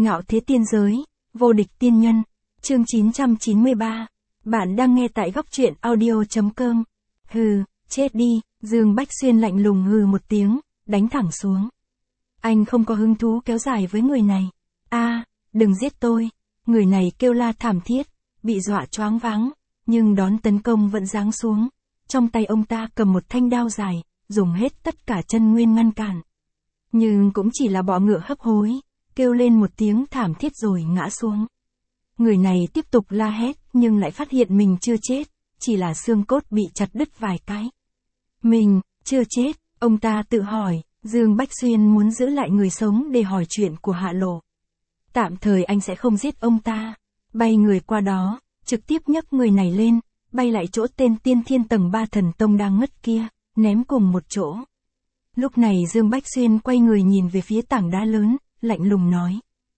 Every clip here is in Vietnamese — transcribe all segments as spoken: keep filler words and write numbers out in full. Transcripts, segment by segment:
Ngạo thế tiên giới, vô địch tiên nhân, chương chín trăm chín mươi ba. Bạn đang nghe tại góc truyện audio.com. Hừ, chết đi, Dương Bách Xuyên lạnh lùng hừ một tiếng, đánh thẳng xuống. Anh không có hứng thú kéo dài với người này. A, đừng giết tôi. Người này kêu la thảm thiết, bị dọa choáng váng, nhưng đón tấn công vẫn giáng xuống. Trong tay ông ta cầm một thanh đao dài, dùng hết tất cả chân nguyên ngăn cản. Nhưng cũng chỉ là bọ ngựa hấp hối, kêu lên một tiếng thảm thiết rồi ngã xuống. Người này tiếp tục la hét nhưng lại phát hiện mình chưa chết, chỉ là xương cốt bị chặt đứt vài cái. Mình, chưa chết, ông ta tự hỏi. Dương Bách Xuyên muốn giữ lại người sống để hỏi chuyện của Hạ Lộ. Tạm thời anh sẽ không giết ông ta. Bay người qua đó, trực tiếp nhấc người này lên, bay lại chỗ tên tiên thiên tầng ba thần tông đang ngất kia, ném cùng một chỗ. Lúc này Dương Bách Xuyên quay người nhìn về phía tảng đá lớn, lạnh lùng nói.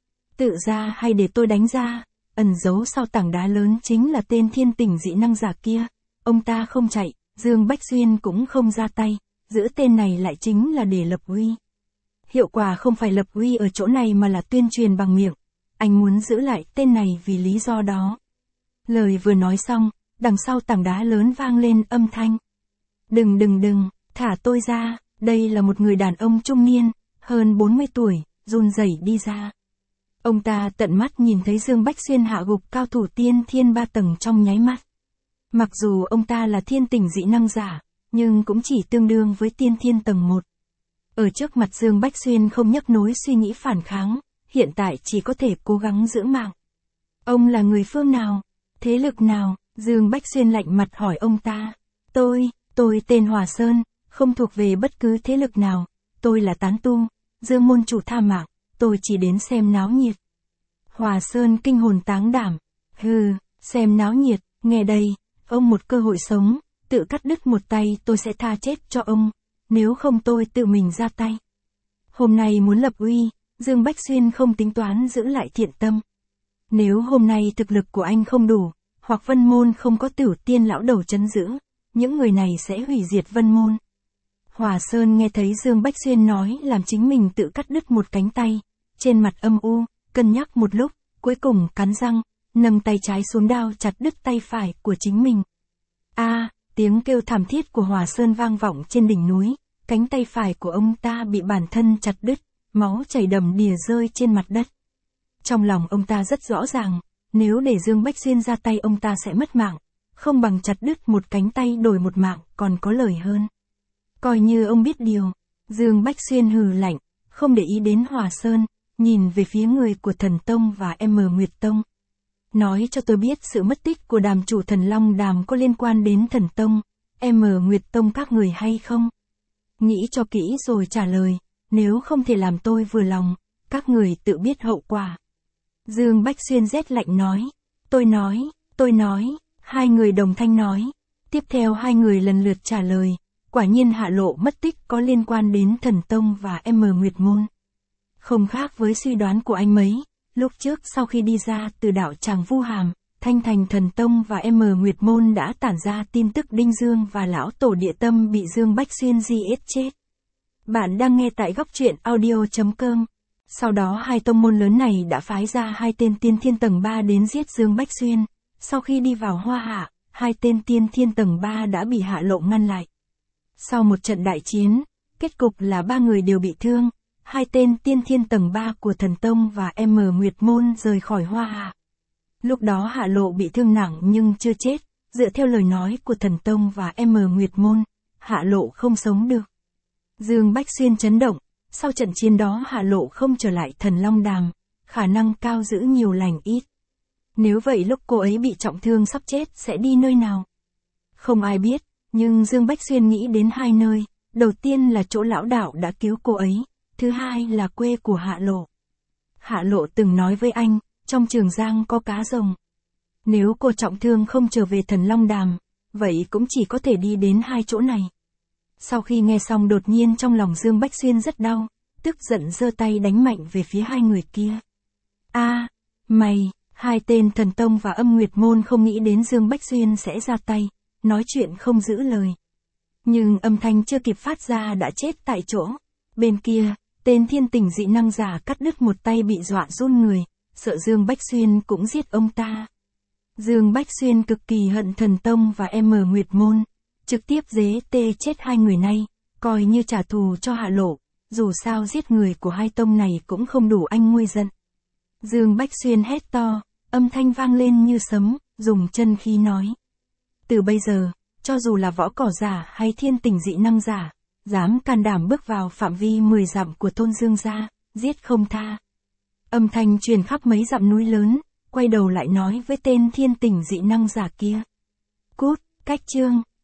Tự ra hay để tôi đánh ra? Ẩn giấu sau tảng đá lớn chính là tên thiên tỉnh dị năng giả kia. Ông ta không chạy, Dương Bách Xuyên cũng không ra tay. Giữ tên này lại chính là để lập uy. Hiệu quả không phải lập uy ở chỗ này mà là tuyên truyền bằng miệng. Anh muốn giữ lại tên này vì lý do đó. Lời vừa nói xong, đằng sau tảng đá lớn vang lên âm thanh. Đừng đừng đừng, thả tôi ra. Đây là một người đàn ông trung niên, hơn bốn mươi tuổi, run rẩy đi ra. Ông ta tận mắt nhìn thấy Dương Bách Xuyên hạ gục cao thủ tiên thiên ba tầng trong nháy mắt. Mặc dù ông ta là thiên tỉnh dị năng giả, nhưng cũng chỉ tương đương với tiên thiên tầng một. Ở trước mặt Dương Bách Xuyên không nhấc nối suy nghĩ phản kháng, hiện tại chỉ có thể cố gắng giữ mạng. Ông là người phương nào? Thế lực nào? Dương Bách Xuyên lạnh mặt hỏi ông ta. Tôi, tôi tên Hòa Sơn, không thuộc về bất cứ thế lực nào, tôi là tán tu, Dương môn chủ tha mạng, tôi chỉ đến xem náo nhiệt. Hòa Sơn kinh hồn táng đảm. Hừ, xem náo nhiệt, nghe đây, ông một cơ hội sống. Tự cắt đứt một tay tôi sẽ tha chết cho ông, nếu không tôi tự mình ra tay. Hôm nay muốn lập uy, Dương Bách Xuyên không tính toán giữ lại thiện tâm. Nếu hôm nay thực lực của anh không đủ, hoặc Vân Môn không có Tử Tiên lão đầu trấn giữ, những người này sẽ hủy diệt Vân Môn. Hòa Sơn nghe thấy Dương Bách Xuyên nói làm chính mình tự cắt đứt một cánh tay, trên mặt âm u, cân nhắc một lúc, cuối cùng cắn răng, nâng tay trái xuống đao chặt đứt tay phải của chính mình. A, à, tiếng kêu thảm thiết của Hòa Sơn vang vọng trên đỉnh núi, cánh tay phải của ông ta bị bản thân chặt đứt, máu chảy đầm đìa rơi trên mặt đất. Trong lòng ông ta rất rõ ràng, nếu để Dương Bách Xuyên ra tay ông ta sẽ mất mạng, không bằng chặt đứt một cánh tay đổi một mạng còn có lời hơn. Coi như ông biết điều, Dương Bách Xuyên hừ lạnh, không để ý đến Hòa Sơn, nhìn về phía người của Thần Tông và M Nguyệt Tông. Nói cho tôi biết sự mất tích của đàm chủ Thần Long Đàm có liên quan đến Thần Tông, M Nguyệt Tông các người hay không? Nghĩ cho kỹ rồi trả lời, nếu không thể làm tôi vừa lòng, các người tự biết hậu quả. Dương Bách Xuyên rét lạnh nói, tôi nói, tôi nói, hai người đồng thanh nói. Tiếp theo hai người lần lượt trả lời, quả nhiên Hạ Lộ mất tích có liên quan đến Thần Tông và M Nguyệt Môn. Không khác với suy đoán của anh mấy. Lúc trước sau khi đi ra từ đạo Tràng Vu Hàm, Thanh Thành Thần Tông và M Nguyệt Môn đã tản ra tin tức Đinh Dương và Lão Tổ Địa Tâm bị Dương Bách Xuyên giết chết. Bạn đang nghe tại góc truyện audio.com. Sau đó hai tông môn lớn này đã phái ra hai tên tiên thiên tầng ba đến giết Dương Bách Xuyên. Sau khi đi vào Hoa Hạ, hai tên tiên thiên tầng ba đã bị Hạ Lộ ngăn lại. Sau một trận đại chiến, kết cục là ba người đều bị thương. Hai tên tiên thiên tầng ba của Thần Tông và M Nguyệt Môn rời khỏi Hoa Hạ. Lúc đó Hạ Lộ bị thương nặng nhưng chưa chết, dựa theo lời nói của Thần Tông và M Nguyệt Môn, Hạ Lộ không sống được. Dương Bách Xuyên chấn động, sau trận chiến đó Hạ Lộ không trở lại Thần Long Đàm, khả năng cao giữ nhiều lành ít. Nếu vậy lúc cô ấy bị trọng thương sắp chết sẽ đi nơi nào? Không ai biết, nhưng Dương Bách Xuyên nghĩ đến hai nơi, đầu tiên là chỗ lão đạo đã cứu cô ấy. Thứ hai là quê của Hạ Lộ. Hạ Lộ từng nói với anh, trong Trường Giang có cá rồng. Nếu cô trọng thương không trở về Thần Long Đàm, vậy cũng chỉ có thể đi đến hai chỗ này. Sau khi nghe xong đột nhiên trong lòng Dương Bách Xuyên rất đau, tức giận giơ tay đánh mạnh về phía hai người kia. A, à, mày, hai tên Thần Tông và Âm Nguyệt Môn không nghĩ đến Dương Bách Xuyên sẽ ra tay, nói chuyện không giữ lời. Nhưng âm thanh chưa kịp phát ra đã chết tại chỗ. Bên kia, Tên thiên tình dị năng giả cắt đứt một tay bị dọa run người, sợ Dương Bách Xuyên cũng giết ông ta. Dương Bách Xuyên cực kỳ hận Thần Tông và em Nguyệt Môn, trực tiếp dế tê chết hai người này, coi như trả thù cho Hạ Lộ, dù sao giết người của hai tông này cũng không đủ anh nguôi giận. Dương Bách Xuyên hét to, âm thanh vang lên như sấm, dùng chân khí nói. Từ bây giờ, cho dù là võ cỏ giả hay thiên tình dị năng giả, dám can đảm bước vào phạm vi mười dặm của thôn Dương gia, giết không tha. Âm thanh truyền khắp mấy dặm núi lớn, quay đầu lại nói với tên thiên tình dị năng giả kia. Cút, cách chương.